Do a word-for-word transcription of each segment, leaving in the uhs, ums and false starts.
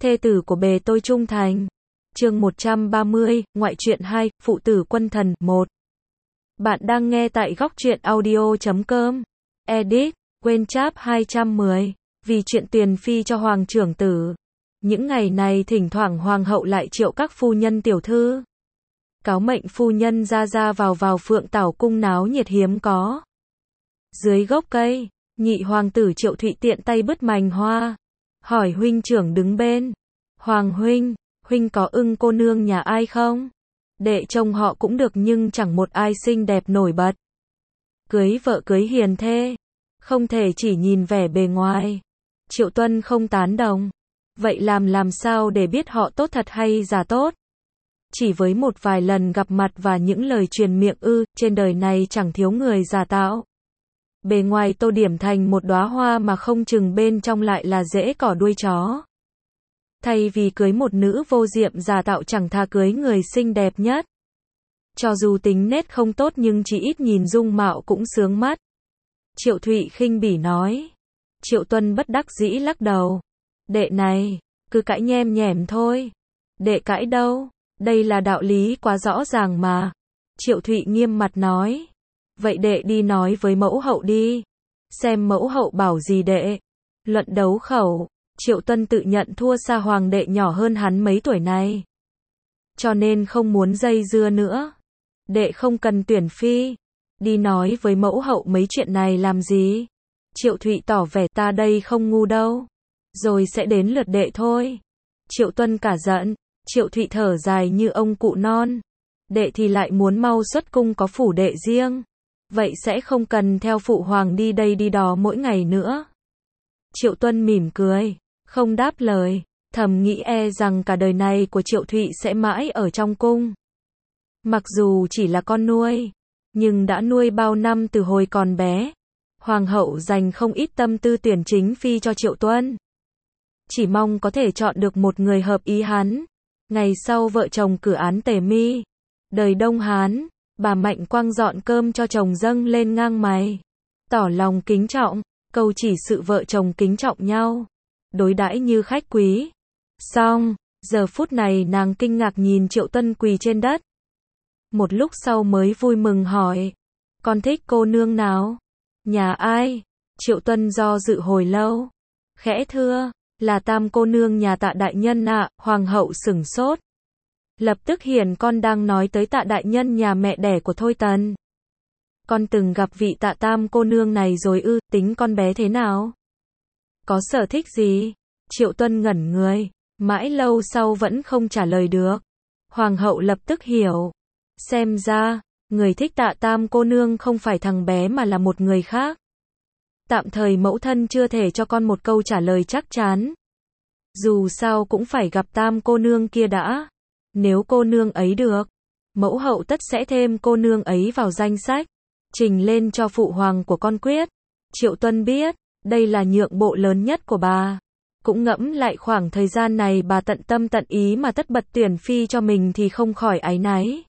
thê tử của bề tôi trung thành. Chương một trăm ba mươi, ngoại truyện hai, phụ tử quân thần, một. Bạn đang nghe tại góc truyện audio chấm com. Edit, quên chap hai trăm mười. Vì chuyện tiền phi cho hoàng trưởng tử. Những ngày này thỉnh thoảng hoàng hậu lại triệu các phu nhân tiểu thư. Cáo mệnh phu nhân ra ra vào vào Phượng Tảo cung náo nhiệt hiếm có. Dưới gốc cây, nhị hoàng tử Triệu Thụy tiện tay bứt mành hoa. Hỏi huynh trưởng đứng bên. Hoàng huynh, huynh có ưng cô nương nhà ai không? Đệ chồng họ cũng được nhưng chẳng một ai xinh đẹp nổi bật. Cưới vợ cưới hiền thê. Không thể chỉ nhìn vẻ bề ngoài. Triệu Tuân không tán đồng. Vậy làm làm sao để biết họ tốt thật hay giả tốt? Chỉ với một vài lần gặp mặt và những lời truyền miệng ư, trên đời này chẳng thiếu người giả tạo. Bề ngoài tô điểm thành một đóa hoa mà không chừng bên trong lại là rễ cỏ đuôi chó. Thay vì cưới một nữ vô diệm giả tạo chẳng thà cưới người xinh đẹp nhất. Cho dù tính nết không tốt nhưng chỉ ít nhìn dung mạo cũng sướng mắt. Triệu Thụy khinh bỉ nói. Triệu Tuân bất đắc dĩ lắc đầu. Đệ này, cứ cãi nhem nhẻm thôi. Đệ cãi đâu, đây là đạo lý quá rõ ràng mà. Triệu Thụy nghiêm mặt nói. Vậy đệ đi nói với mẫu hậu đi. Xem mẫu hậu bảo gì đệ. Luận đấu khẩu, Triệu Tuân tự nhận thua xa hoàng đệ nhỏ hơn hắn mấy tuổi này. Cho nên không muốn dây dưa nữa. Đệ không cần tuyển phi. Đi nói với mẫu hậu mấy chuyện này làm gì? Triệu Thụy tỏ vẻ ta đây không ngu đâu. Rồi sẽ đến lượt đệ thôi. Triệu Tuân cả giận. Triệu Thụy thở dài như ông cụ non. Đệ thì lại muốn mau xuất cung có phủ đệ riêng. Vậy sẽ không cần theo phụ hoàng đi đây đi đó mỗi ngày nữa. Triệu Tuân mỉm cười. Không đáp lời. Thầm nghĩ e rằng cả đời này của Triệu Thụy sẽ mãi ở trong cung. Mặc dù chỉ là con nuôi. Nhưng đã nuôi bao năm từ hồi còn bé. Hoàng hậu dành không ít tâm tư tuyển chính phi cho Triệu Tuân. Chỉ mong có thể chọn được một người hợp ý hắn. Ngày sau vợ chồng cử án tề mi. Đời Đông Hán, bà Mạnh Quang dọn cơm cho chồng dâng lên ngang mày. Tỏ lòng kính trọng, câu chỉ sự vợ chồng kính trọng nhau. Đối đãi như khách quý. Xong, giờ phút này nàng kinh ngạc nhìn Triệu Tuân quỳ trên đất. Một lúc sau mới vui mừng hỏi. Con thích cô nương nào? Nhà ai? Triệu Tuân do dự hồi lâu. Khẽ thưa, là Tam cô nương nhà Tạ đại nhân ạ. À. Hoàng hậu sửng sốt. Lập tức hiển con đang nói tới Tạ đại nhân nhà mẹ đẻ của Thôi Tần. Con từng gặp vị Tạ Tam cô nương này rồi ư, tính con bé thế nào? Có sở thích gì? Triệu Tuân ngẩn người, mãi lâu sau vẫn không trả lời được. Hoàng hậu lập tức hiểu. Xem ra, người thích Tạ Tam cô nương không phải thằng bé mà là một người khác. Tạm thời mẫu thân chưa thể cho con một câu trả lời chắc chắn. Dù sao cũng phải gặp Tam cô nương kia đã. Nếu cô nương ấy được, mẫu hậu tất sẽ thêm cô nương ấy vào danh sách, trình lên cho phụ hoàng của con quyết. Triệu Tuân biết, đây là nhượng bộ lớn nhất của bà. Cũng ngẫm lại khoảng thời gian này bà tận tâm tận ý mà tất bật tuyển phi cho mình thì không khỏi áy náy.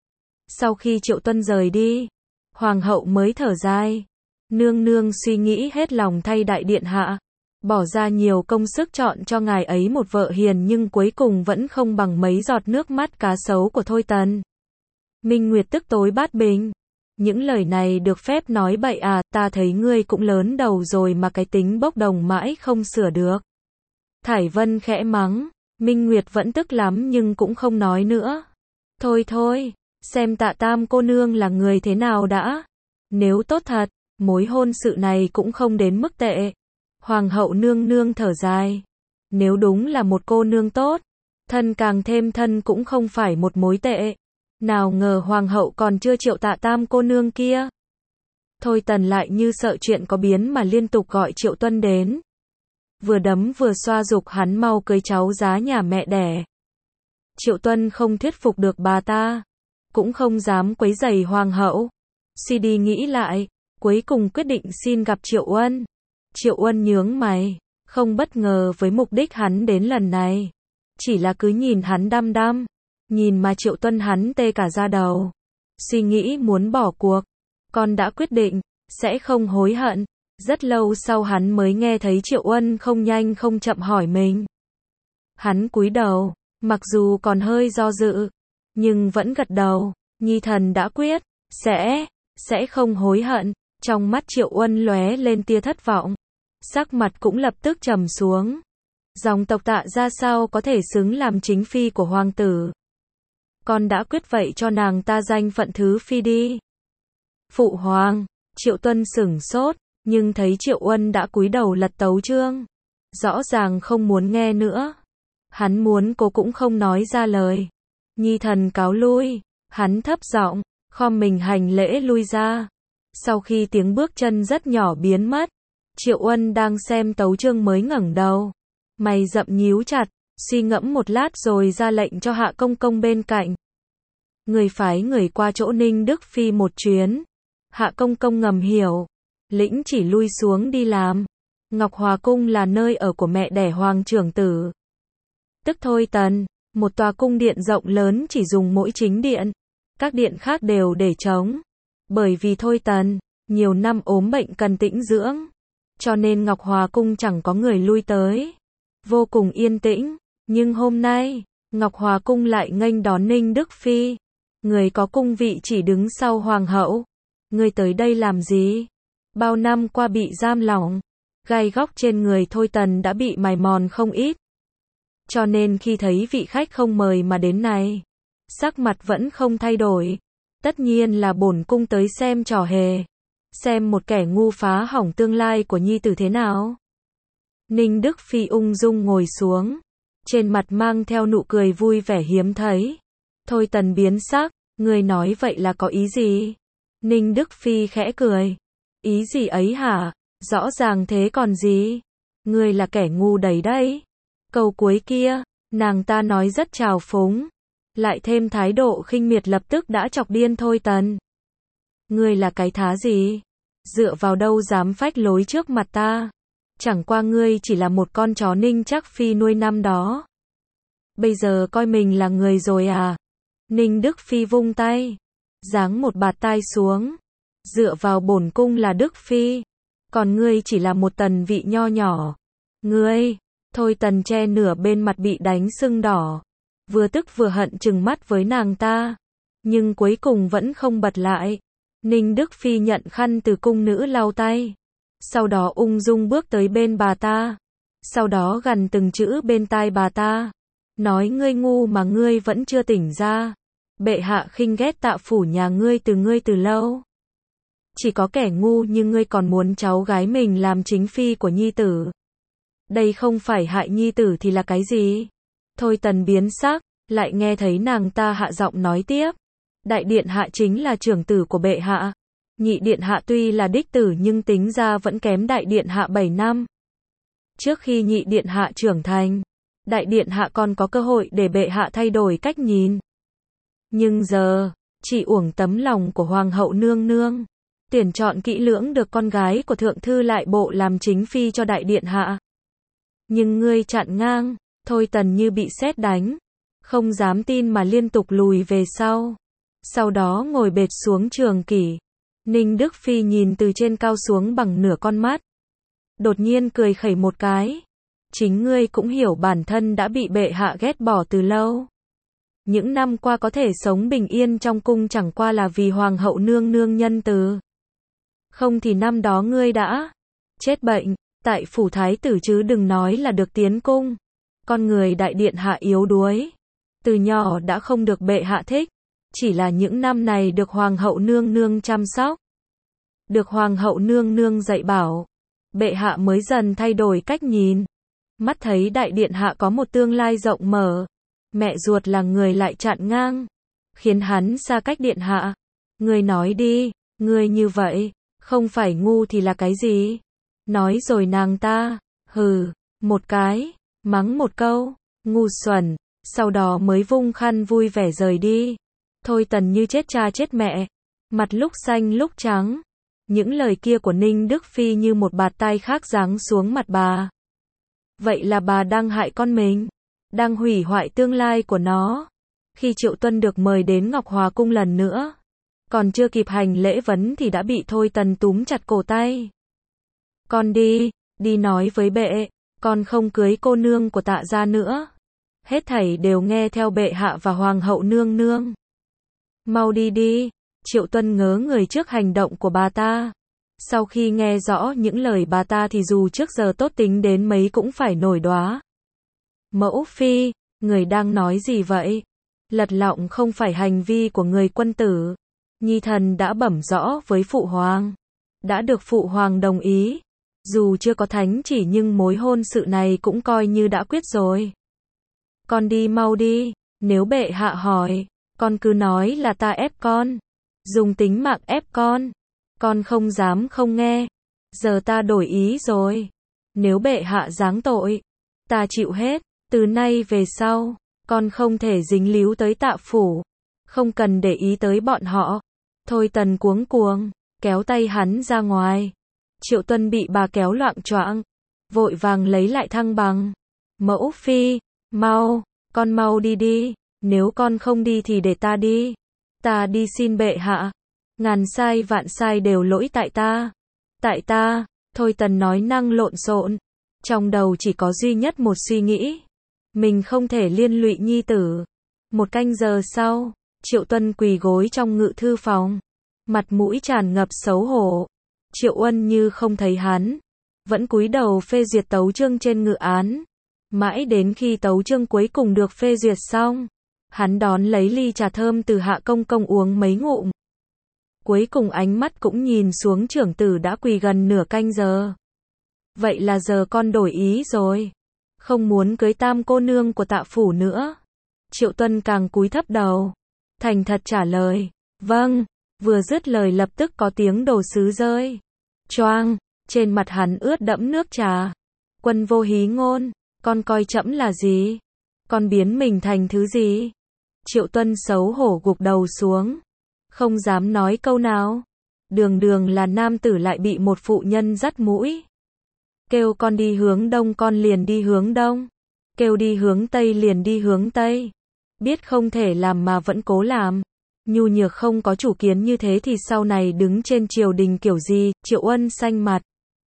Sau khi Triệu Tuân rời đi, hoàng hậu mới thở dài. Nương nương suy nghĩ hết lòng thay đại điện hạ. Bỏ ra nhiều công sức chọn cho ngài ấy một vợ hiền nhưng cuối cùng vẫn không bằng mấy giọt nước mắt cá sấu của Thôi Tần. Minh Nguyệt tức tối bát bình. Những lời này được phép nói bậy à, ta thấy ngươi cũng lớn đầu rồi mà cái tính bốc đồng mãi không sửa được. Thải Vân khẽ mắng. Minh Nguyệt vẫn tức lắm nhưng cũng không nói nữa. Thôi thôi, xem Tạ Tam cô nương là người thế nào đã. Nếu tốt thật, mối hôn sự này cũng không đến mức tệ. Hoàng hậu nương nương thở dài. Nếu đúng là một cô nương tốt, thân càng thêm thân cũng không phải một mối tệ. Nào ngờ hoàng hậu còn chưa triệu Tạ Tam cô nương kia. Thôi Tần lại như sợ chuyện có biến mà liên tục gọi Triệu Tuân đến. Vừa đấm vừa xoa giục hắn mau cưới cháu giá nhà mẹ đẻ. Triệu Tuân không thuyết phục được bà ta. Cũng không dám quấy rầy hoàng hậu. Suy đi nghĩ lại, cuối cùng quyết định xin gặp Triệu Uân. Triệu Uân nhướng mày, không bất ngờ với mục đích hắn đến lần này. Chỉ là cứ nhìn hắn đăm đăm, nhìn mà Triệu Tuân hắn tê cả da đầu. Suy nghĩ muốn bỏ cuộc, con đã quyết định, sẽ không hối hận. Rất lâu sau hắn mới nghe thấy Triệu Uân không nhanh không chậm hỏi mình. Hắn cúi đầu, mặc dù còn hơi do dự, nhưng vẫn gật đầu. Nhi thần đã quyết, sẽ, sẽ không hối hận. Trong mắt Triệu Uân lóe lên tia thất vọng. Sắc mặt cũng lập tức trầm xuống. Dòng tộc Tạ ra sao có thể xứng làm chính phi của hoàng tử. Con đã quyết vậy cho nàng ta danh phận thứ phi đi. Phụ hoàng, Triệu Tuân sửng sốt, nhưng thấy Triệu Uân đã cúi đầu lật tấu chương. Rõ ràng không muốn nghe nữa. Hắn muốn cô cũng không nói ra lời. Nhi thần cáo lui. Hắn thấp giọng, khom mình hành lễ lui ra. Sau khi tiếng bước chân rất nhỏ biến mất, Triệu Uân đang xem tấu chương mới ngẩng đầu. Mày rậm nhíu chặt, suy ngẫm một lát rồi ra lệnh cho Hạ Công Công bên cạnh. Người phái người qua chỗ Ninh Đức Phi một chuyến. Hạ Công Công ngầm hiểu. Lĩnh chỉ lui xuống đi làm. Ngọc Hòa Cung là nơi ở của mẹ đẻ hoàng trưởng tử. Tức Thôi Tần, một tòa cung điện rộng lớn chỉ dùng mỗi chính điện. Các điện khác đều để trống. Bởi vì Thôi Tần, nhiều năm ốm bệnh cần tĩnh dưỡng. Cho nên Ngọc Hòa Cung chẳng có người lui tới. Vô cùng yên tĩnh. Nhưng hôm nay, Ngọc Hòa Cung lại nghênh đón Ninh Đức Phi. Người có cung vị chỉ đứng sau hoàng hậu. Người tới đây làm gì? Bao năm qua bị giam lỏng. Gai góc trên người Thôi Tần đã bị mài mòn không ít. Cho nên khi thấy vị khách không mời mà đến này, sắc mặt vẫn không thay đổi. Tất nhiên là bổn cung tới xem trò hề. Xem một kẻ ngu phá hỏng tương lai của nhi tử thế nào. Ninh Đức Phi ung dung ngồi xuống. Trên mặt mang theo nụ cười vui vẻ hiếm thấy. Thôi Tần biến sắc. Người nói vậy là có ý gì? Ninh Đức Phi khẽ cười. Ý gì ấy hả? Rõ ràng thế còn gì? Người là kẻ ngu đấy đấy. Câu cuối kia, nàng ta nói rất trào phúng. Lại thêm thái độ khinh miệt lập tức đã chọc điên Thôi Tần. Ngươi là cái thá gì? Dựa vào đâu dám phách lối trước mặt ta? Chẳng qua ngươi chỉ là một con chó Ninh Trác Phi nuôi năm đó. Bây giờ coi mình là người rồi à? Ninh Đức Phi vung tay, giáng một bạt tai xuống. Dựa vào bổn cung là Đức Phi, còn ngươi chỉ là một tần vị nho nhỏ. Ngươi, Thôi Tần che nửa bên mặt bị đánh sưng đỏ. Vừa tức vừa hận trừng mắt với nàng ta. Nhưng cuối cùng vẫn không bật lại. Ninh Đức Phi nhận khăn từ cung nữ lau tay. Sau đó ung dung bước tới bên bà ta. Sau đó gằn từng chữ bên tai bà ta. Nói ngươi ngu mà ngươi vẫn chưa tỉnh ra. Bệ hạ khinh ghét Tạ phủ nhà ngươi từ ngươi từ lâu. Chỉ có kẻ ngu như ngươi còn muốn cháu gái mình làm chính phi của nhi tử. Đây không phải hại nhi tử thì là cái gì? Thôi Tần biến sắc, lại nghe thấy nàng ta hạ giọng nói tiếp. Đại điện hạ chính là trưởng tử của bệ hạ. Nhị điện hạ tuy là đích tử nhưng tính ra vẫn kém đại điện hạ bảy năm. Trước khi nhị điện hạ trưởng thành, đại điện hạ còn có cơ hội để bệ hạ thay đổi cách nhìn. Nhưng giờ, chỉ uổng tấm lòng của hoàng hậu nương nương. Tuyển chọn kỹ lưỡng được con gái của thượng thư lại bộ làm chính phi cho đại điện hạ. Nhưng ngươi chặn ngang. Thôi Tần như bị sét đánh, không dám tin mà liên tục lùi về sau. Sau đó ngồi bệt xuống trường kỷ. Ninh Đức Phi nhìn từ trên cao xuống bằng nửa con mắt. Đột nhiên cười khẩy một cái. Chính ngươi cũng hiểu bản thân đã bị bệ hạ ghét bỏ từ lâu. Những năm qua có thể sống bình yên trong cung chẳng qua là vì hoàng hậu nương nương nhân từ. Không thì năm đó ngươi đã chết bệnh tại phủ thái tử chứ đừng nói là được tiến cung. Con người đại điện hạ yếu đuối, từ nhỏ đã không được bệ hạ thích, chỉ là những năm này được hoàng hậu nương nương chăm sóc, được hoàng hậu nương nương dạy bảo, bệ hạ mới dần thay đổi cách nhìn, mắt thấy đại điện hạ có một tương lai rộng mở, mẹ ruột là người lại chặn ngang, khiến hắn xa cách điện hạ. Ngươi nói đi, ngươi như vậy, không phải ngu thì là cái gì? Nói rồi nàng ta, hừ, một cái. Mắng một câu, ngu xuẩn, sau đó mới vung khăn vui vẻ rời đi. Thôi Tần như chết cha chết mẹ, mặt lúc xanh lúc trắng. Những lời kia của Ninh Đức Phi như một bạt tai khác giáng xuống mặt bà. Vậy là bà đang hại con mình, đang hủy hoại tương lai của nó. Khi Triệu Tuân được mời đến Ngọc Hòa Cung lần nữa, còn chưa kịp hành lễ vấn thì đã bị Thôi Tần túm chặt cổ tay. Con đi, đi nói với bệ. Con không cưới cô nương của Tạ gia nữa. Hết thảy đều nghe theo bệ hạ và hoàng hậu nương nương. Mau đi đi. Triệu Tuân ngớ người trước hành động của bà ta. Sau khi nghe rõ những lời bà ta thì dù trước giờ tốt tính đến mấy cũng phải nổi đoá. Mẫu phi, người đang nói gì vậy? Lật lọng không phải hành vi của người quân tử. Nhi thần đã bẩm rõ với phụ hoàng. Đã được phụ hoàng đồng ý. Dù chưa có thánh chỉ nhưng mối hôn sự này cũng coi như đã quyết rồi. Con đi mau đi, nếu bệ hạ hỏi, con cứ nói là ta ép con. Dùng tính mạng ép con. Con không dám không nghe. Giờ ta đổi ý rồi. Nếu bệ hạ giáng tội, ta chịu hết. Từ nay về sau, con không thể dính líu tới Tạ phủ. Không cần để ý tới bọn họ. Thôi Tần cuống cuồng, kéo tay hắn ra ngoài. Triệu Tuân bị bà kéo loạng choạng, vội vàng lấy lại thăng bằng. Mẫu phi, mau, con mau đi đi. Nếu con không đi thì để ta đi. Ta đi xin bệ hạ. Ngàn sai vạn sai đều lỗi tại ta. Tại ta. Thôi Tần nói năng lộn xộn. Trong đầu chỉ có duy nhất một suy nghĩ. Mình không thể liên lụy nhi tử. Một canh giờ sau, Triệu Tuân quỳ gối trong ngự thư phòng. Mặt mũi tràn ngập xấu hổ. Triệu Uân như không thấy hắn. Vẫn cúi đầu phê duyệt tấu chương trên ngự án. Mãi đến khi tấu chương cuối cùng được phê duyệt xong, hắn đón lấy ly trà thơm từ Hạ Công Công uống mấy ngụm. Cuối cùng ánh mắt cũng nhìn xuống trưởng tử đã quỳ gần nửa canh giờ. Vậy là giờ con đổi ý rồi. Không muốn cưới tam cô nương của Tạ phủ nữa. Triệu Tuân càng cúi thấp đầu. Thành thật trả lời. Vâng. Vừa dứt lời lập tức có tiếng đồ sứ rơi. Choang. Trên mặt hắn ướt đẫm nước trà. Quân vô hí ngôn. Con coi trẫm là gì? Con biến mình thành thứ gì? Triệu Tuân xấu hổ gục đầu xuống. Không dám nói câu nào. Đường đường là nam tử lại bị một phụ nhân dắt mũi. Kêu con đi hướng đông con liền đi hướng đông. Kêu đi hướng tây liền đi hướng tây. Biết không thể làm mà vẫn cố làm. Nhu nhược không có chủ kiến như thế thì sau này đứng trên triều đình kiểu gì? Triệu Uân xanh mặt.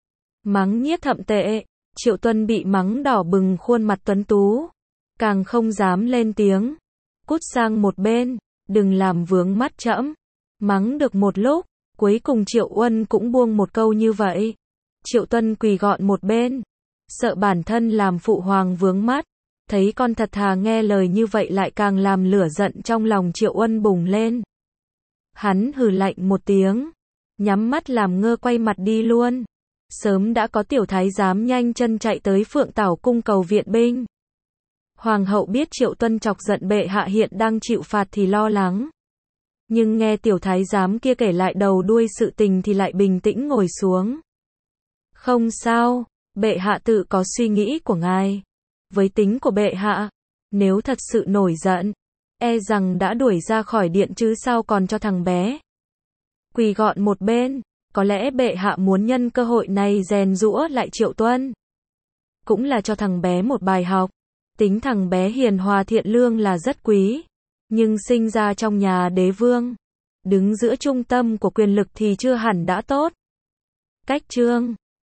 Mắng nhiếc thậm tệ. Triệu Tuân bị mắng đỏ bừng khuôn mặt tuấn tú. Càng không dám lên tiếng. Cút sang một bên. Đừng làm vướng mắt trẫm. Mắng được một lúc. Cuối cùng Triệu Uân cũng buông một câu như vậy. Triệu Tuân quỳ gọn một bên. Sợ bản thân làm phụ hoàng vướng mắt. Thấy con thật thà nghe lời như vậy lại càng làm lửa giận trong lòng Triệu Uân bùng lên. Hắn hừ lạnh một tiếng. Nhắm mắt làm ngơ quay mặt đi luôn. Sớm đã có tiểu thái giám nhanh chân chạy tới Phượng Tảo cung cầu viện binh. Hoàng hậu biết Triệu Tuân chọc giận bệ hạ hiện đang chịu phạt thì lo lắng. Nhưng nghe tiểu thái giám kia kể lại đầu đuôi sự tình thì lại bình tĩnh ngồi xuống. Không sao, bệ hạ tự có suy nghĩ của ngài. Với tính của bệ hạ, nếu thật sự nổi giận, e rằng đã đuổi ra khỏi điện chứ sao còn cho thằng bé. Quỳ gọn một bên, có lẽ bệ hạ muốn nhân cơ hội này rèn giũa lại Triệu Tuân. Cũng là cho thằng bé một bài học. Tính thằng bé hiền hòa thiện lương là rất quý. Nhưng sinh ra trong nhà đế vương, đứng giữa trung tâm của quyền lực thì chưa hẳn đã tốt. Cách chương